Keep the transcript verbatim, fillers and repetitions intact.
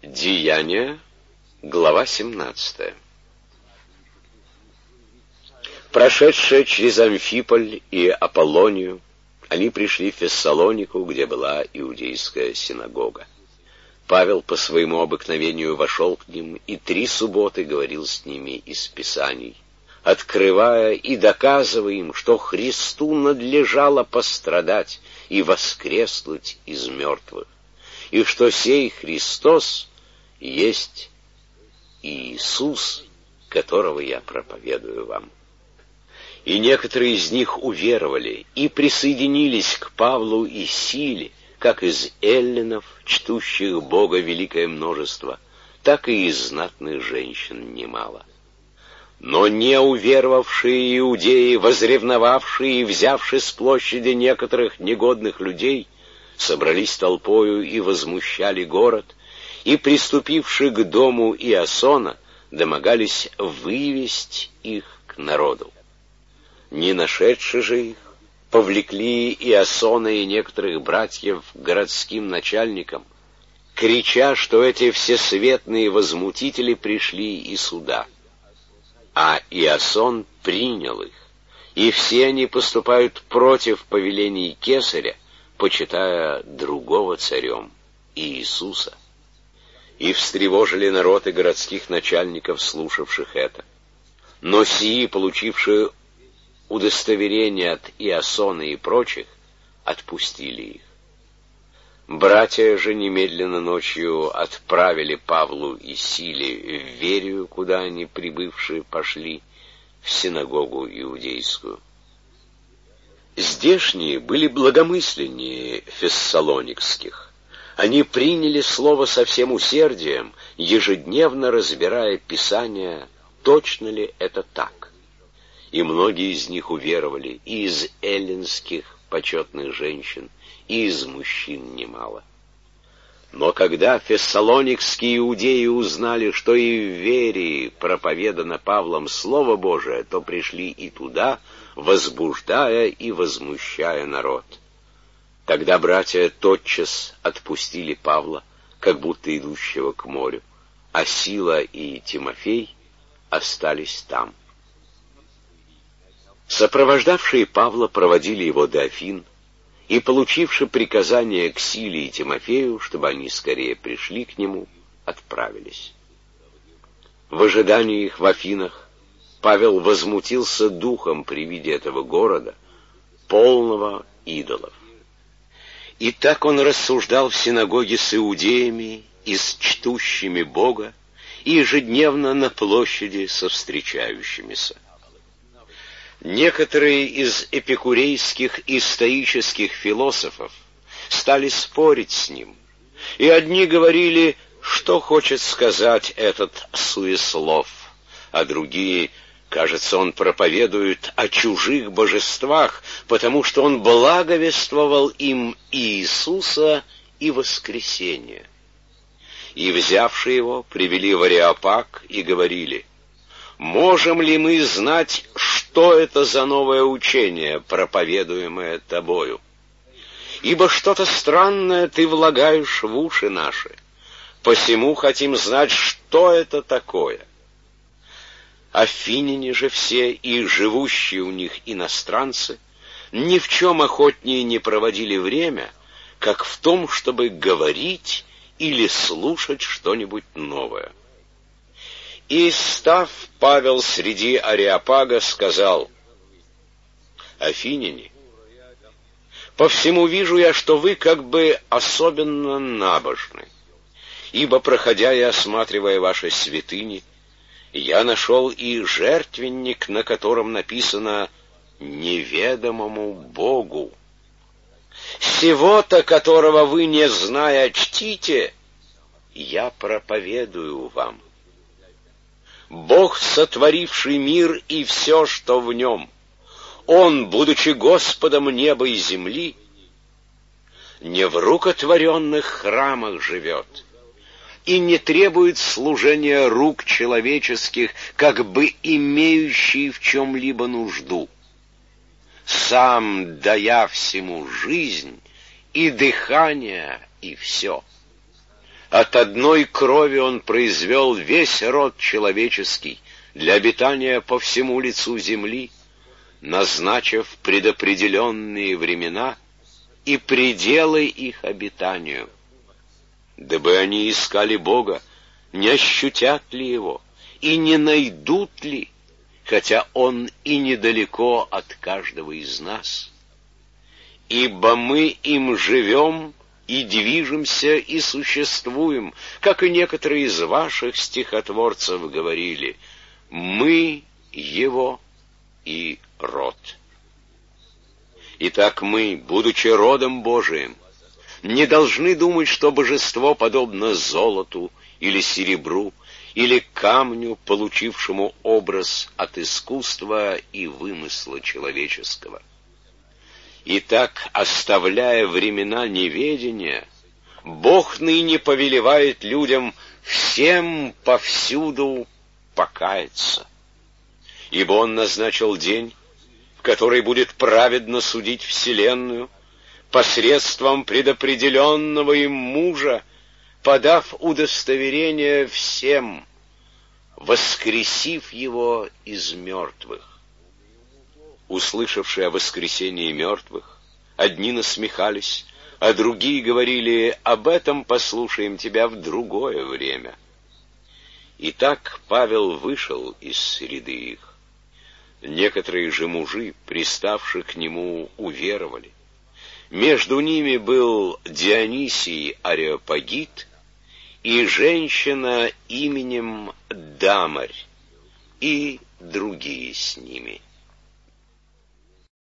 Деяния, глава семнадцатая. Прошедшие через Амфиполь и Аполлонию, они пришли в Фессалонику, где была иудейская синагога. Павел по своему обыкновению вошел к ним и три субботы говорил с ними из Писаний, открывая и доказывая им, что Христу надлежало пострадать и воскреснуть из мертвых, и что сей Христос есть Иисус, которого я проповедую вам. И некоторые из них уверовали и присоединились к Павлу и Силе, как из эллинов, чтущих Бога великое множество, так и из знатных женщин немало. Но не уверовавшие иудеи, возревновавшие и взявши с площади некоторых негодных людей, собрались толпою и возмущали город, и, приступивши к дому Иасона, домогались вывесть их к народу. Не нашедши же их, повлекли Иасона и некоторых братьев к городским начальникам, крича, что эти всесветные возмутители пришли и сюда. А Иасон принял их, и все они поступают против повелений Кесаря, почитая другого царем, Иисуса. И встревожили народ и городских начальников, слушавших это. Но сии, получившие удостоверение от Иасона и прочих, отпустили их. Братья же немедленно ночью отправили Павлу и Силе в Верию, куда они, прибывшие, пошли, в синагогу иудейскую. Здешние были благомысленнее фессалоникских. Они приняли слово со всем усердием, ежедневно разбирая Писания, точно ли это так. И многие из них уверовали, и из эллинских почетных женщин, и из мужчин немало. Но когда фессалоникские иудеи узнали, что и в Верии проповедано Павлом Слово Божие, то пришли и туда, возбуждая и возмущая народ. Тогда братья тотчас отпустили Павла, как будто идущего к морю, а Сила и Тимофей остались там. Сопровождавшие Павла проводили его до Афин, и, получивши приказание к Силе и Тимофею, чтобы они скорее пришли к нему, отправились. В ожидании их в Афинах Павел возмутился духом при виде этого города, полного идолов. И так он рассуждал в синагоге с иудеями и с чтущими Бога, и ежедневно на площади со встречающимися. Некоторые из эпикурейских и стоических философов стали спорить с ним, и одни говорили, что хочет сказать этот суеслов, а другие, кажется, он проповедует о чужих божествах, потому что он благовествовал им Иисуса и воскресение. И, взявши его, привели в Ареопаг и говорили: «Можем ли мы знать, что это за новое учение, проповедуемое тобою? Ибо что-то странное ты влагаешь в уши наши, посему хотим знать, что это такое». Афиняне же все и живущие у них иностранцы ни в чем охотнее не проводили время, как в том, чтобы говорить или слушать что-нибудь новое. И, став Павел среди Ареопага, сказал: «Афиняне, по всему вижу я, что вы как бы особенно набожны, ибо, проходя и осматривая ваши святыни, я нашел и жертвенник, на котором написано «неведомому Богу». Сего-то, которого вы, не зная, чтите, я проповедую вам. Бог, сотворивший мир и все, что в нем, Он, будучи Господом неба и земли, не в рукотворенных храмах живет и не требует служения рук человеческих, как бы имеющий в чем-либо нужду, сам дая всему жизнь и дыхание, и все. От одной крови он произвел весь род человеческий для обитания по всему лицу земли, назначив предопределенные времена и пределы их обитанию, дабы они искали Бога, не ощутят ли Его и не найдут ли, хотя Он и недалеко от каждого из нас. Ибо мы им живем и движемся и существуем, как и некоторые из ваших стихотворцев говорили, мы Его и род. Итак, мы, будучи родом Божиим, не должны думать, что божество подобно золоту или серебру, или камню, получившему образ от искусства и вымысла человеческого. Итак, оставляя времена неведения, Бог ныне повелевает людям всем повсюду покаяться, ибо Он назначил день, в который будет праведно судить вселенную, посредством предопределенного им мужа, подав удостоверение всем, воскресив его из мертвых. Услышавшие о воскресении мертвых, одни насмехались, а другие говорили: об этом послушаем тебя в другое время. Итак, Павел вышел из среды их. Некоторые же мужи, приставшие к нему, уверовали. Между ними был Дионисий Ареопагит и женщина именем Дамарь, и другие с ними.